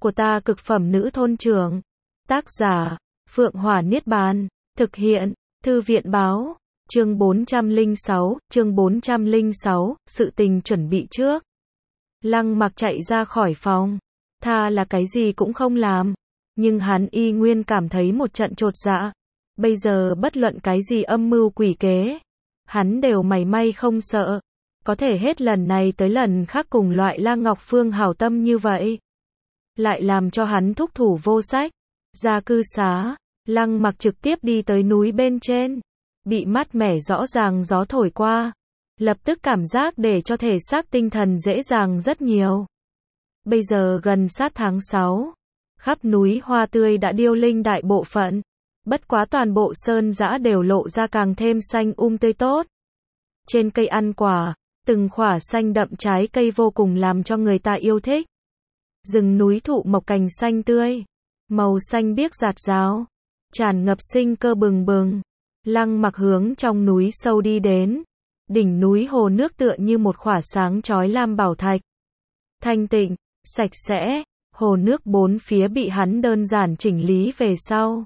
của ta cực phẩm nữ thôn trưởng. Tác giả, Phượng Hỏa Niết Bàn. Thực hiện, Thư viện Báo. Chương 406, sự tình chuẩn bị trước. Lăng Mặc chạy ra khỏi phòng. Tha là cái gì cũng không làm. Nhưng hắn y nguyên cảm thấy một trận chột dạ. Bây giờ bất luận cái gì âm mưu quỷ kế, hắn đều mảy may không sợ. Có thể hết lần này tới lần khác cùng loại Lang Ngọc Phương hảo tâm như vậy, lại làm cho hắn thúc thủ vô sách. Ra cư xá, Lăng Mặc trực tiếp đi tới núi bên trên. Bị mát mẻ rõ ràng gió thổi qua, lập tức cảm giác để cho thể xác tinh thần dễ dàng rất nhiều. Bây giờ gần sát tháng 6, khắp núi hoa tươi đã điêu linh đại bộ phận. Bất quá toàn bộ sơn dã đều lộ ra càng thêm xanh tươi tốt. Trên cây ăn quả, từng khỏa xanh đậm trái cây vô cùng làm cho người ta yêu thích. Rừng núi thụ mộc cành xanh tươi, màu xanh biếc rạt rào, tràn ngập sinh cơ bừng bừng. Lăng Mặc hướng trong núi sâu đi đến. Đỉnh núi hồ nước tựa như một khỏa sáng chói lam bảo thạch. Thanh tịnh, sạch sẽ, hồ nước bốn phía bị hắn đơn giản chỉnh lý về sau,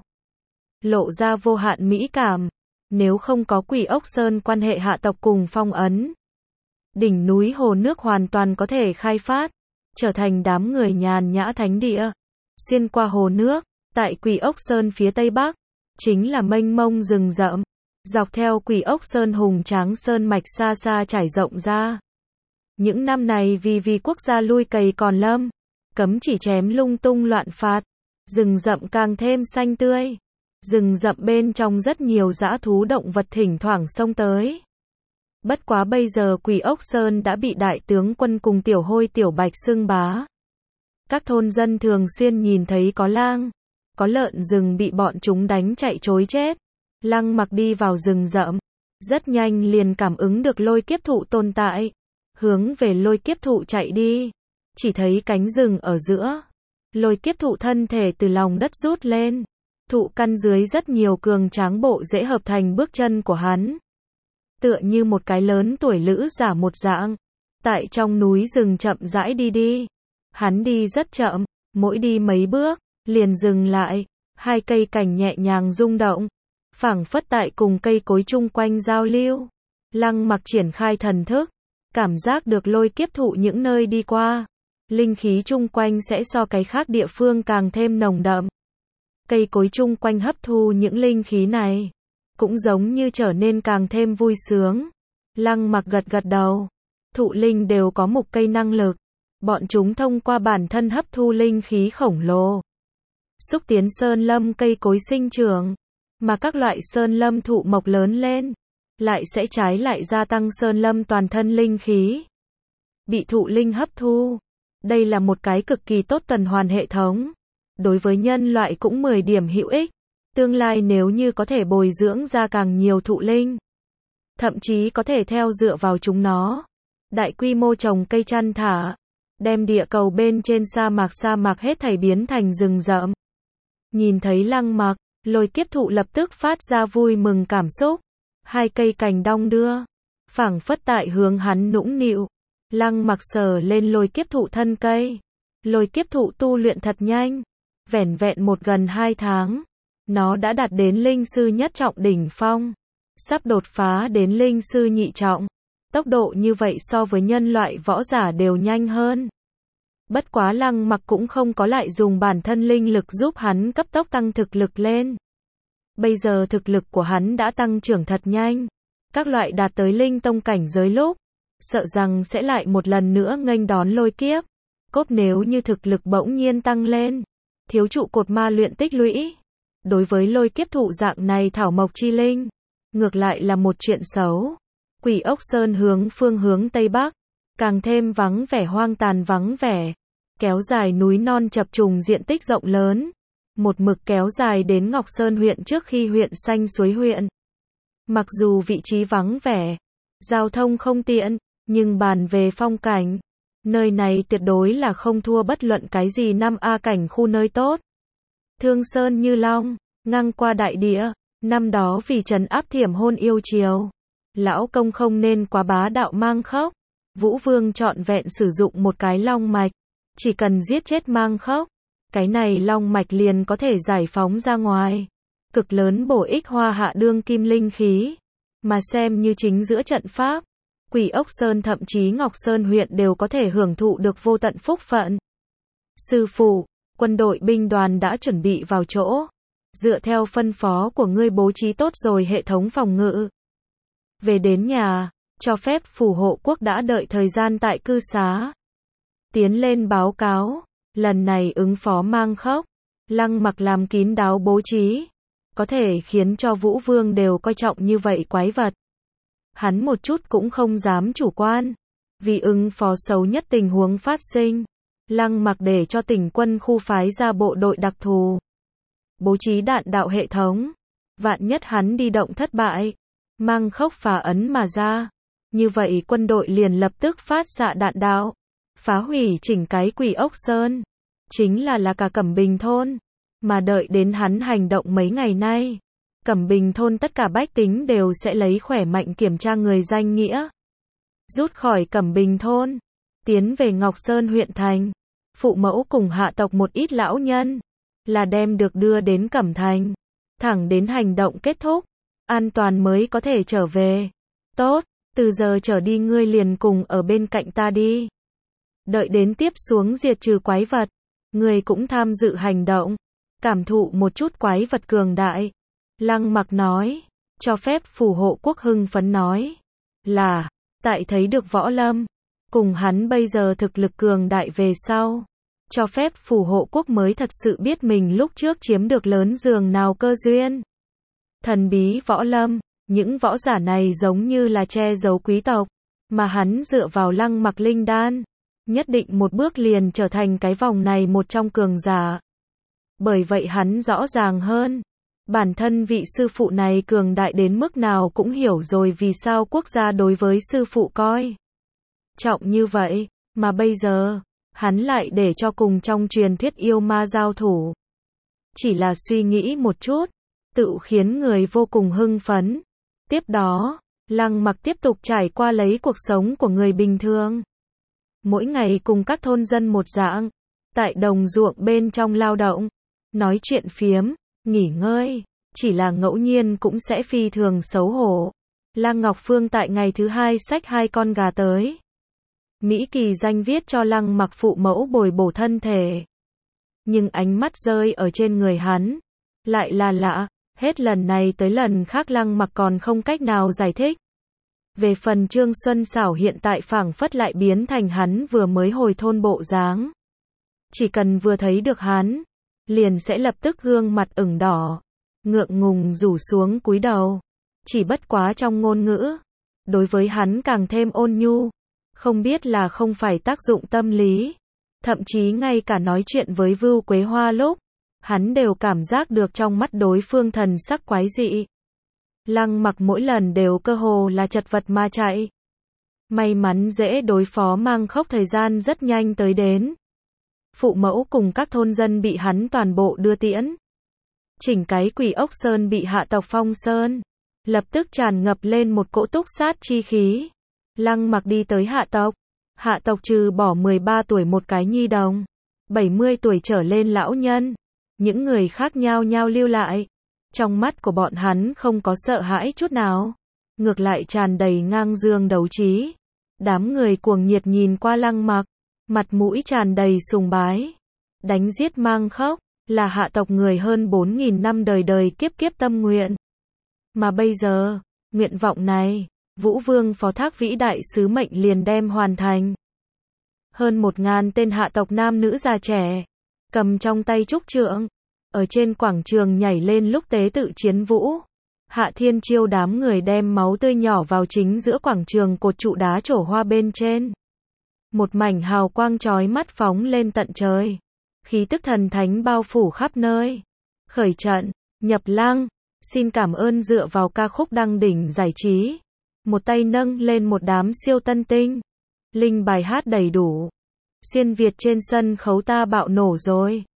lộ ra vô hạn mỹ cảm. Nếu không có Quỷ Ốc Sơn quan hệ hạ tộc cùng phong ấn, đỉnh núi hồ nước hoàn toàn có thể khai phát, trở thành đám người nhàn nhã thánh địa. Xuyên qua hồ nước, tại Quỷ Ốc Sơn phía tây bắc, chính là mênh mông rừng rậm. Dọc theo Quỷ Ốc Sơn hùng tráng sơn mạch xa xa trải rộng ra. Những năm này vì quốc gia lui cày còn lâm, cấm chỉ chém lung tung loạn phạt, rừng rậm càng thêm xanh tươi. Rừng rậm bên trong rất nhiều dã thú động vật thỉnh thoảng xông tới. Bất quá bây giờ Quỷ Ốc Sơn đã bị đại tướng quân cùng tiểu hôi tiểu bạch xưng bá. Các thôn dân thường xuyên nhìn thấy có lang, có lợn rừng bị bọn chúng đánh chạy trối chết. Lăng Mặc đi vào rừng rậm, rất nhanh liền cảm ứng được lôi kiếp thụ tồn tại, hướng về lôi kiếp thụ chạy đi. Chỉ thấy cánh rừng ở giữa, lôi kiếp thụ thân thể từ lòng đất rút lên, thụ căn dưới rất nhiều cường tráng bộ rễ hợp thành bước chân của hắn, tựa như một cái lớn tuổi lữ giả một dạng, tại trong núi rừng chậm rãi đi. Hắn đi rất chậm, mỗi đi mấy bước liền dừng lại, hai cây cành nhẹ nhàng rung động, phảng phất tại cùng cây cối chung quanh giao lưu. Lăng Mặc triển khai thần thức, cảm giác được lôi kiếp thụ những nơi đi qua, linh khí chung quanh sẽ so cái khác địa phương càng thêm nồng đậm. Cây cối chung quanh hấp thu những linh khí này, cũng giống như trở nên càng thêm vui sướng. Lăng Mặc gật gật đầu. Thụ linh đều có mục cây năng lực, bọn chúng thông qua bản thân hấp thu linh khí khổng lồ, xúc tiến sơn lâm cây cối sinh trưởng. Mà các loại sơn lâm thụ mộc lớn lên, lại sẽ trái lại gia tăng sơn lâm toàn thân linh khí, bị thụ linh hấp thu. Đây là một cái cực kỳ tốt tuần hoàn hệ thống, đối với nhân loại cũng 10 điểm hữu ích. Tương lai nếu như có thể bồi dưỡng ra càng nhiều thụ linh, thậm chí có thể theo dựa vào chúng nó, đại quy mô trồng cây chăn thả, đem địa cầu bên trên sa mạc hết thảy biến thành rừng rậm. Nhìn thấy Lăng Mặc, lôi kiếp thụ lập tức phát ra vui mừng cảm xúc, hai cây cành đong đưa, phảng phất tại hướng hắn nũng nịu. Lăng Mặc sờ lên lôi kiếp thụ thân cây. Lôi kiếp thụ tu luyện thật nhanh, vẻn vẹn gần 2 tháng, nó đã đạt đến linh sư nhất trọng đỉnh phong, sắp đột phá đến linh sư nhị trọng. Tốc độ như vậy so với nhân loại võ giả đều nhanh hơn. Bất quá Lăng Mặc cũng không có lại dùng bản thân linh lực giúp hắn cấp tốc tăng thực lực lên. Bây giờ thực lực của hắn đã tăng trưởng thật nhanh. Các loại đạt tới linh tông cảnh giới lúc, sợ rằng sẽ lại một lần nữa nghênh đón lôi kiếp. Cốt nếu như thực lực bỗng nhiên tăng lên, thiếu trụ cột ma luyện tích lũy, đối với lôi kiếp thụ dạng này thảo mộc chi linh, ngược lại là một chuyện xấu. Quỷ Ốc Sơn phương hướng tây bắc, càng thêm vắng vẻ hoang tàn vắng vẻ, kéo dài núi non chập trùng diện tích rộng lớn, một mực kéo dài đến Ngọc Sơn huyện trước khi huyện Xanh Suối huyện. Mặc dù vị trí vắng vẻ, giao thông không tiện, nhưng bàn về phong cảnh, nơi này tuyệt đối là không thua bất luận cái gì 5A cảnh khu nơi tốt. Thương Sơn Như Long, ngang qua đại địa, năm đó vì trấn áp Thiểm Hôn yêu triều, lão công không nên quá bá đạo mang khốc. Vũ Vương trọn vẹn sử dụng một cái long mạch, chỉ cần giết chết mang khốc, cái này long mạch liền có thể giải phóng ra ngoài. Cực lớn bổ ích hoa hạ đương kim linh khí. Mà xem như chính giữa trận pháp, Quỷ Ốc Sơn thậm chí Ngọc Sơn huyện đều có thể hưởng thụ được vô tận phúc phận. Sư phụ, quân đội binh đoàn đã chuẩn bị vào chỗ. Dựa theo phân phó của ngươi bố trí tốt rồi hệ thống phòng ngự. Về đến nhà, cho phép phù hộ quốc đã đợi thời gian tại cư xá. Tiến lên báo cáo, lần này ứng phó mang khốc, Lăng Mặc làm kín đáo bố trí. Có thể khiến cho Vũ Vương đều coi trọng như vậy quái vật. Hắn một chút cũng không dám chủ quan. Vì ứng phó xấu nhất tình huống phát sinh, Lăng Mặc để cho tỉnh quân khu phái ra bộ đội đặc thù. Bố trí đạn đạo hệ thống. Vạn nhất hắn đi động thất bại, mang khốc phá ấn mà ra. Như vậy quân đội liền lập tức phát xạ đạn đạo. Phá hủy chỉnh cái Quỷ Ốc Sơn. Chính là cả Cẩm Bình thôn. Mà đợi đến hắn hành động mấy ngày nay, Cẩm Bình thôn tất cả bách tính đều sẽ lấy khỏe mạnh kiểm tra người danh nghĩa. Rút khỏi Cẩm Bình thôn, tiến về Ngọc Sơn huyện thành. Phụ mẫu cùng hạ tộc một ít lão nhân, là đem được đưa đến Cẩm Thành. Thẳng đến hành động kết thúc, an toàn mới có thể trở về. Tốt, từ giờ trở đi ngươi liền cùng ở bên cạnh ta đi. Đợi đến tiếp xuống diệt trừ quái vật, ngươi cũng tham dự hành động. Cảm thụ một chút quái vật cường đại. Lăng Mặc nói, cho phép phù hộ quốc hưng phấn nói. Là, tại thấy được Võ Lâm, cùng hắn bây giờ thực lực cường đại về sau. Cho phép phù hộ quốc mới thật sự biết mình lúc trước chiếm được lớn giường nào cơ duyên. Thần bí Võ Lâm, những võ giả này giống như là che giấu quý tộc. Mà hắn dựa vào Lăng Mặc linh đan. Nhất định một bước liền trở thành cái vòng này một trong cường giả. Bởi vậy hắn rõ ràng hơn. Bản thân vị sư phụ này cường đại đến mức nào cũng hiểu rồi vì sao quốc gia đối với sư phụ coi trọng như vậy. Mà bây giờ, hắn lại để cho cùng trong truyền thuyết yêu ma giao thủ. Chỉ là suy nghĩ một chút, tự khiến người vô cùng hưng phấn. Tiếp đó, Lăng Mặc tiếp tục trải qua lấy cuộc sống của người bình thường. Mỗi ngày cùng các thôn dân một dạng, tại đồng ruộng bên trong lao động. Nói chuyện phiếm, nghỉ ngơi, chỉ là ngẫu nhiên cũng sẽ phi thường xấu hổ. Lăng Ngọc Phương tại ngày thứ hai xách 2 con gà tới. Mỹ Kỳ Danh viết cho Lăng Mặc phụ mẫu bồi bổ thân thể. Nhưng ánh mắt rơi ở trên người hắn, lại là lạ, hết lần này tới lần khác Lăng Mặc còn không cách nào giải thích. Về phần Trương Xuân Xảo hiện tại phảng phất lại biến thành hắn vừa mới hồi thôn bộ dáng. Chỉ cần vừa thấy được hắn, liền sẽ lập tức gương mặt ửng đỏ, ngượng ngùng rủ xuống cúi đầu. Chỉ bất quá trong ngôn ngữ, đối với hắn càng thêm ôn nhu, không biết là không phải tác dụng tâm lý. Thậm chí ngay cả nói chuyện với Vưu Quế Hoa lúc, hắn đều cảm giác được trong mắt đối phương thần sắc quái dị. Lăng Mặc mỗi lần đều cơ hồ là chật vật mà chạy. May mắn dễ đối phó mang khốc thời gian rất nhanh tới đến. Phụ mẫu cùng các thôn dân bị hắn toàn bộ đưa tiễn. Chỉnh cái Quỷ Ốc Sơn bị hạ tộc phong sơn. Lập tức tràn ngập lên một cỗ túc sát chi khí. Lăng Mặc đi tới hạ tộc. Hạ tộc trừ bỏ 13 tuổi một cái nhi đồng, 70 tuổi trở lên lão nhân. Những người khác nhao nhao lưu lại. Trong mắt của bọn hắn không có sợ hãi chút nào. Ngược lại tràn đầy ngang dương đấu trí. Đám người cuồng nhiệt nhìn qua Lăng Mặc. Mặt mũi tràn đầy sùng bái. Đánh giết mang khốc, là hạ tộc người hơn 4.000 năm đời đời kiếp kiếp tâm nguyện. Mà bây giờ, nguyện vọng này, Vũ Vương phó thác vĩ đại sứ mệnh liền đem hoàn thành. Hơn 1.000 tên hạ tộc nam nữ già trẻ, cầm trong tay trúc trượng, ở trên quảng trường nhảy lên lúc tế tự chiến vũ. Hạ Thiên Chiêu đám người đem máu tươi nhỏ vào chính giữa quảng trường cột trụ đá trổ hoa bên trên. Một mảnh hào quang chói mắt phóng lên tận trời. Khí tức thần thánh bao phủ khắp nơi. Khởi trận, nhập lăng, xin cảm ơn dựa vào ca khúc đăng đỉnh giải trí. Một tay nâng lên một đám siêu tân tinh. Linh bài hát đầy đủ. Xuyên Việt trên sân khấu ta bạo nổ rồi.